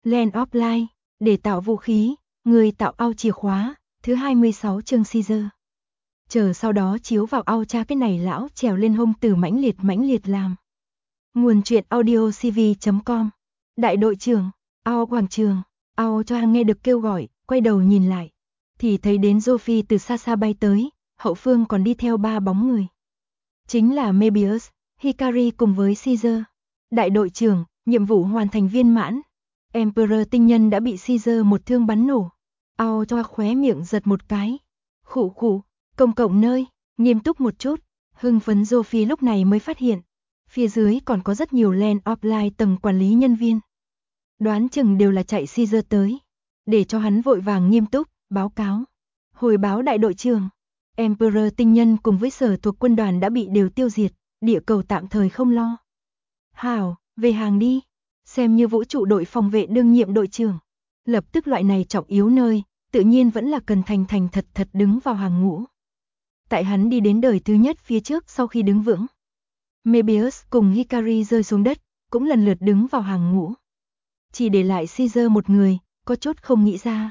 Land of Light, để tạo vũ khí, người tạo ao chìa khóa, thứ 26 chương Caesar. Chờ sau đó chiếu vào ao cha cái này lão trèo lên hông từ mãnh liệt làm. Nguồn truyện audio cv.com. Đại đội trưởng, ao quảng trường, ao cho nghe được kêu gọi, quay đầu nhìn lại. Thì thấy đến Sophie từ xa xa bay tới, hậu phương còn đi theo 3 bóng người. Chính là Mebius, Hikari cùng với Caesar. Đại đội trưởng, nhiệm vụ hoàn thành viên mãn. Emperor tinh nhân đã bị Caesar một thương bắn nổ. Ao cho khóe miệng giật một cái. Khụ, công cộng nơi, nghiêm túc một chút. Hưng phấn Sophie lúc này mới phát hiện. Phía dưới còn có rất nhiều Land of Light tầng quản lý nhân viên. Đoán chừng đều là chạy Caesar tới. Để cho hắn vội vàng nghiêm túc, báo cáo. Hồi báo đại đội trưởng. Emperor tinh nhân cùng với sở thuộc quân đoàn đã bị đều tiêu diệt. Địa cầu tạm thời không lo. Hảo, về hàng đi. Xem như vũ trụ đội phòng vệ đương nhiệm đội trưởng. Lập tức loại này trọng yếu nơi, tự nhiên vẫn là cần thành thật đứng vào hàng ngũ. Tại hắn đi đến đời thứ nhất phía trước sau khi đứng vững. Mebius cùng Hikari rơi xuống đất, cũng lần lượt đứng vào hàng ngũ. Chỉ để lại Caesar một người, có chút không nghĩ ra.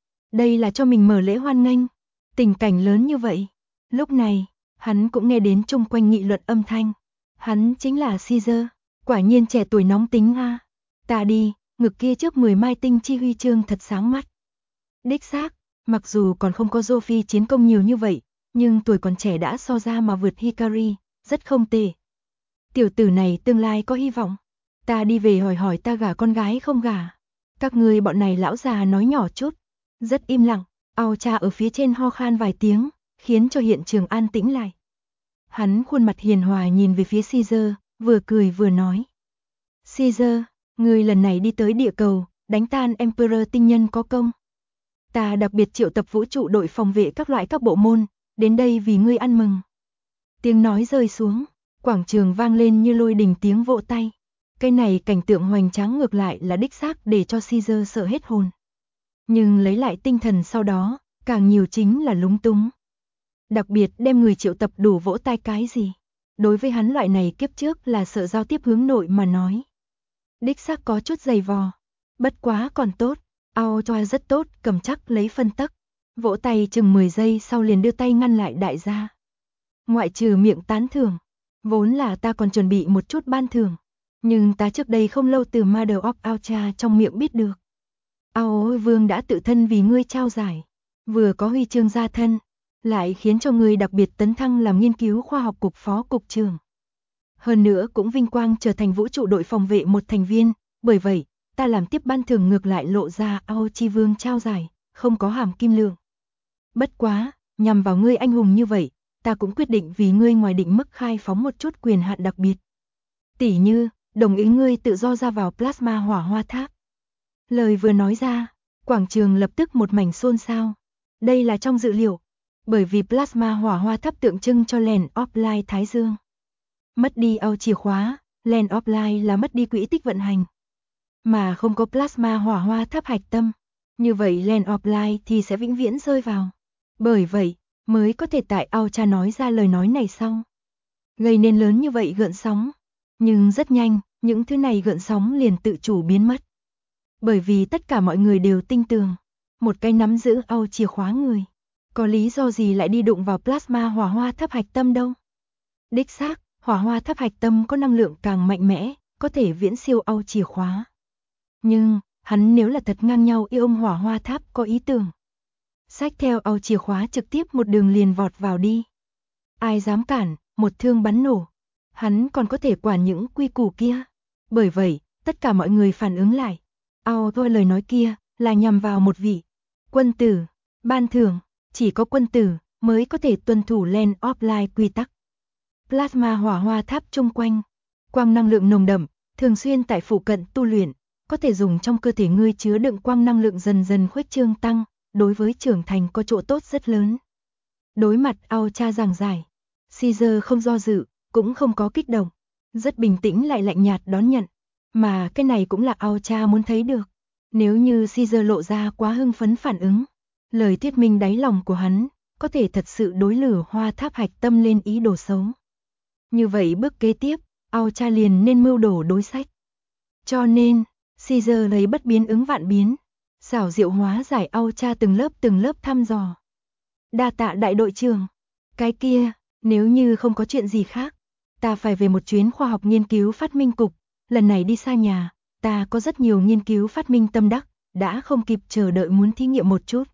Đây là cho mình mở lễ hoan nghênh. Tình cảnh lớn như vậy. Lúc này, hắn cũng nghe đến chung quanh nghị luận âm thanh. Hắn chính là Caesar, quả nhiên trẻ tuổi nóng tính ha. Ta đi, ngực kia trước 10 mai tinh chi huy chương thật sáng mắt. Đích xác, mặc dù còn không có Sophie chiến công nhiều như vậy, nhưng tuổi còn trẻ đã so ra mà vượt Hikari, rất không tệ. Tiểu tử này tương lai có hy vọng. Ta đi về hỏi ta gả con gái không gả. Các người bọn này lão già nói nhỏ chút. Rất im lặng, ao cha ở phía trên ho khan vài tiếng, khiến cho hiện trường an tĩnh lại. Hắn khuôn mặt hiền hòa nhìn về phía Caesar, vừa cười vừa nói. Caesar, người lần này đi tới địa cầu, đánh tan Emperor tinh nhân có công. Ta đặc biệt triệu tập vũ trụ đội phòng vệ các loại các bộ môn, đến đây vì ngươi ăn mừng. Tiếng nói rơi xuống, quảng trường vang lên như lôi đình tiếng vỗ tay. Cái này cảnh tượng hoành tráng ngược lại là đích xác để cho Caesar sợ hết hồn. Nhưng lấy lại tinh thần sau đó, càng nhiều chính là lúng túng. Đặc biệt đem người triệu tập đủ vỗ tay cái gì. Đối với hắn loại này kiếp trước là sợ giao tiếp hướng nội mà nói. Đích xác có chút dày vò. Bất quá còn tốt, ao cho rất tốt, cầm chắc lấy phân tắc. Vỗ tay chừng 10 giây sau liền đưa tay ngăn lại đại gia. Ngoại trừ miệng tán thưởng, vốn là ta còn chuẩn bị một chút ban thưởng. Nhưng ta trước đây không lâu từ Mother of Alcha trong miệng biết được. Ao vương đã tự thân vì ngươi trao giải. Vừa có huy chương gia thân, lại khiến cho ngươi đặc biệt tấn thăng làm nghiên cứu khoa học cục phó cục trưởng. Hơn nữa cũng vinh quang trở thành vũ trụ đội phòng vệ một thành viên, bởi vậy, ta làm tiếp ban thưởng ngược lại lộ ra ao chi vương trao giải, không có hàm kim lượng. Bất quá, nhằm vào ngươi anh hùng như vậy, ta cũng quyết định vì ngươi ngoài định mức khai phóng một chút quyền hạn đặc biệt. Tỉ như, đồng ý ngươi tự do ra vào plasma hỏa hoa tháp. Lời vừa nói ra, quảng trường lập tức một mảnh xôn xao. Đây là trong dự liệu, bởi vì plasma hỏa hoa tháp tượng trưng cho Land of Light Thái Dương. Mất đi ao chìa khóa, Land of Light là mất đi quỹ tích vận hành. Mà không có plasma hỏa hoa tháp hạch tâm, như vậy Land of Light thì sẽ vĩnh viễn rơi vào. Bởi vậy, mới có thể tại ao cha nói ra lời nói này sau. Gây nên lớn như vậy gợn sóng. Nhưng rất nhanh, những thứ này gợn sóng liền tự chủ biến mất. Bởi vì tất cả mọi người đều tin tưởng, một cái nắm giữ ao chìa khóa người. Có lý do gì lại đi đụng vào plasma hỏa hoa tháp hạch tâm đâu? Đích xác, hỏa hoa tháp hạch tâm có năng lượng càng mạnh mẽ, có thể viễn siêu ao chìa khóa. Nhưng, hắn nếu là thật ngang nhau yêu ông hỏa hoa tháp có ý tưởng. Xách theo ao chìa khóa trực tiếp một đường liền vọt vào đi. Ai dám cản, một thương bắn nổ. Hắn còn có thể quản những quy củ kia. Bởi vậy, tất cả mọi người phản ứng lại. Ao thôi lời nói kia là nhằm vào một vị quân tử, ban thưởng, chỉ có quân tử mới có thể tuân thủ Land of Light quy tắc. Plasma hỏa hoa tháp chung quanh, quang năng lượng nồng đậm, thường xuyên tại phụ cận tu luyện, có thể dùng trong cơ thể ngươi chứa đựng quang năng lượng dần dần khuếch trương tăng, đối với trưởng thành có chỗ tốt rất lớn. Đối mặt ao cha giảng giải, Caesar không do dự, cũng không có kích động, rất bình tĩnh lại lạnh nhạt đón nhận. Mà cái này cũng là ao cha muốn thấy được. Nếu như Caesar lộ ra quá hưng phấn phản ứng, lời thuyết minh đáy lòng của hắn, có thể thật sự đối lửa hoa tháp hạch tâm lên ý đồ xấu. Như vậy bước kế tiếp, ao cha liền nên mưu đồ đối sách. Cho nên, Caesar lấy bất biến ứng vạn biến, xảo diệu hóa giải Aucha từng lớp thăm dò. Đa tạ đại đội trưởng. Cái kia, nếu như không có chuyện gì khác, ta phải về một chuyến khoa học nghiên cứu phát minh cục, lần này đi xa nhà, ta có rất nhiều nghiên cứu phát minh tâm đắc, đã không kịp chờ đợi muốn thí nghiệm một chút.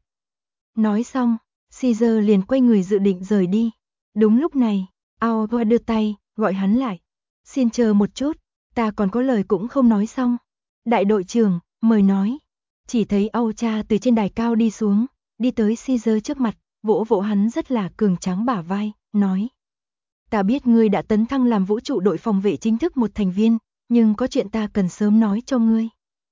Nói xong, Caesar liền quay người dự định rời đi. Đúng lúc này, Aucha đưa tay, gọi hắn lại. Xin chờ một chút, ta còn có lời cũng không nói xong. Đại đội trưởng, mời nói. Chỉ thấy Aucha từ trên đài cao đi xuống, đi tới Caesar trước mặt, vỗ vỗ hắn rất là cường tráng bả vai, nói. Ta biết ngươi đã tấn thăng làm vũ trụ đội phòng vệ chính thức một thành viên, nhưng có chuyện ta cần sớm nói cho ngươi.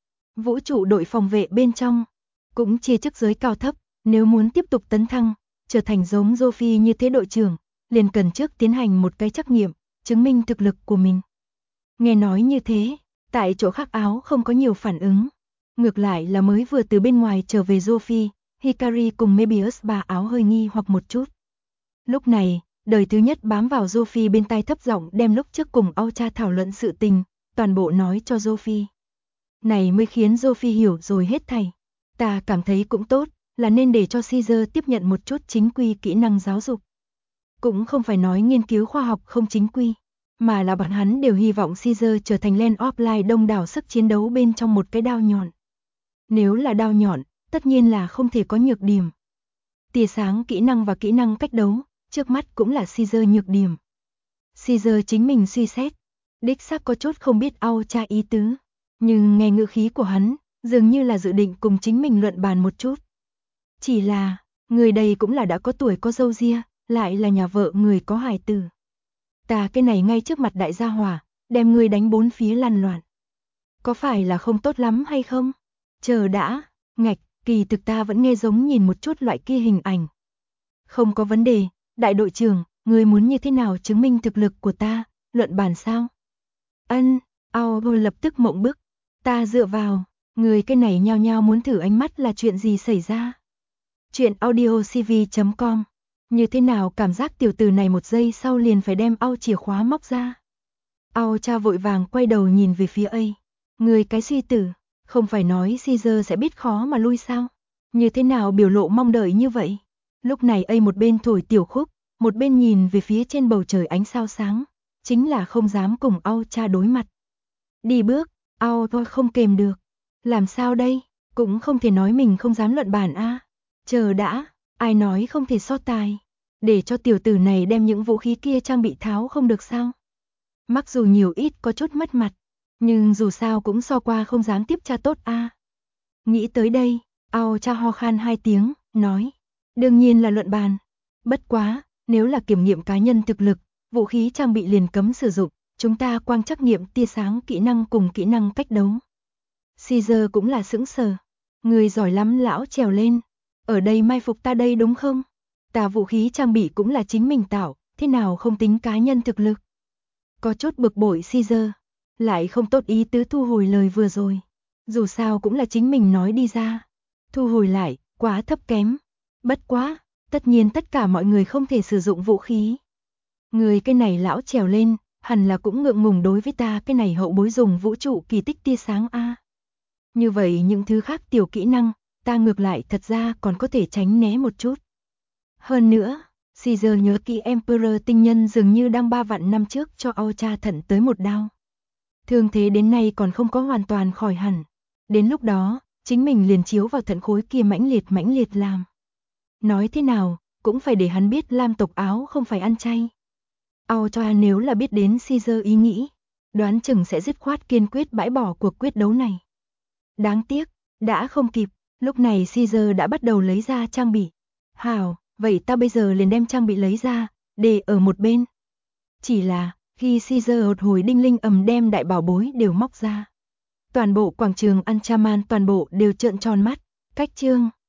Vũ trụ đội phòng vệ bên trong, cũng chia chức giới cao thấp, nếu muốn tiếp tục tấn thăng, trở thành giống Sophie như thế đội trưởng, liền cần trước tiến hành một cái trắc nghiệm, chứng minh thực lực của mình. Nghe nói như thế, tại chỗ khác áo không có nhiều phản ứng. Ngược lại là mới vừa từ bên ngoài trở về Sophie, Hikari cùng Mebius bà áo hơi nghi hoặc một chút. Lúc này, đời thứ nhất bám vào Sophie bên tai thấp giọng đem lúc trước cùng Aucha thảo luận sự tình, toàn bộ nói cho Sophie. Này mới khiến Sophie hiểu rồi hết thảy. Ta cảm thấy cũng tốt, là nên để cho Caesar tiếp nhận một chút chính quy kỹ năng giáo dục. Cũng không phải nói nghiên cứu khoa học không chính quy, mà là bọn hắn đều hy vọng Caesar trở thành Land of Light đông đảo sức chiến đấu bên trong một cái đao nhọn. Nếu là đao nhọn, tất nhiên là không thể có nhược điểm. Tia sáng kỹ năng và kỹ năng cách đấu, trước mắt cũng là Caesar nhược điểm. Caesar chính mình suy xét, đích xác có chút không biết Aucha ý tứ, nhưng nghe ngữ khí của hắn, dường như là dự định cùng chính mình luận bàn một chút. Chỉ là, người đây cũng là đã có tuổi có râu ria, lại là nhà vợ người có hài tử. Ta cái này ngay trước mặt đại gia hỏa, đem người đánh bốn phía lăn loạn. Có phải là không tốt lắm hay không? Chờ đã, ngạch, kỳ thực ta vẫn nghe giống nhìn một chút loại kia hình ảnh. Không có vấn đề, đại đội trưởng, người muốn như thế nào chứng minh thực lực của ta, luận bàn sao? Aucha lập tức mộng bức, ta dựa vào, người cái này nhao nhao muốn thử ánh mắt là chuyện gì xảy ra? Chuyện audiocv.com. Như thế nào cảm giác tiểu tử này một giây sau liền phải đem chìa khóa móc ra? Aucha vội vàng quay đầu nhìn về phía A. Người cái suy tử, không phải nói Caesar sẽ biết khó mà lui sao? Như thế nào biểu lộ mong đợi như vậy? Lúc này A một bên thổi tiểu khúc, một bên nhìn về phía trên bầu trời ánh sao sáng, chính là không dám cùng Aucha đối mặt. Đi bước, Aucha không kềm được. Làm sao đây? Cũng không thể nói mình không dám luận bàn a. Chờ đã, ai nói không thể so tài, để cho tiểu tử này đem những vũ khí kia trang bị tháo không được sao? Mặc dù nhiều ít có chút mất mặt, nhưng dù sao cũng so qua không dám tiếp tra tốt a. Nghĩ tới đây, Aucha ho khan hai tiếng, nói, đương nhiên là luận bàn. Bất quá, nếu là kiểm nghiệm cá nhân thực lực, vũ khí trang bị liền cấm sử dụng, chúng ta quang trắc nghiệm tia sáng kỹ năng cùng kỹ năng cách đấu. Caesar cũng là sững sờ. Người giỏi lắm lão trèo lên. Ở đây mai phục ta đây đúng không? Ta vũ khí trang bị cũng là chính mình tạo, thế nào không tính cá nhân thực lực? Có chút bực bội Caesar, lại không tốt ý tứ thu hồi lời vừa rồi. Dù sao cũng là chính mình nói đi ra. Thu hồi lại, quá thấp kém. Bất quá, tất nhiên tất cả mọi người không thể sử dụng vũ khí. Người cái này lão trèo lên, hẳn là cũng ngượng ngùng đối với ta cái này hậu bối dùng vũ trụ kỳ tích tia sáng a. Như vậy những thứ khác tiểu kỹ năng, ta ngược lại thật ra còn có thể tránh né một chút. Hơn nữa, Caesar nhớ kỹ Emperor tinh nhân dường như đang 3 vạn năm trước cho Aucha thận tới một đao. Thương thế đến nay còn không có hoàn toàn khỏi hẳn. Đến lúc đó, chính mình liền chiếu vào thận khối kia mãnh liệt làm. Nói thế nào, cũng phải để hắn biết Lam tộc áo không phải ăn chay. Aucha nếu là biết đến Caesar ý nghĩ, đoán chừng sẽ dứt khoát kiên quyết bãi bỏ cuộc quyết đấu này. Đáng tiếc, đã không kịp, lúc này Caesar đã bắt đầu lấy ra trang bị. Hảo, vậy ta bây giờ liền đem trang bị lấy ra, để ở một bên. Chỉ là, khi Caesar một hồi đinh linh ầm đem đại bảo bối đều móc ra. Toàn bộ quảng trường Anchaman toàn bộ đều trợn tròn mắt, cách chương.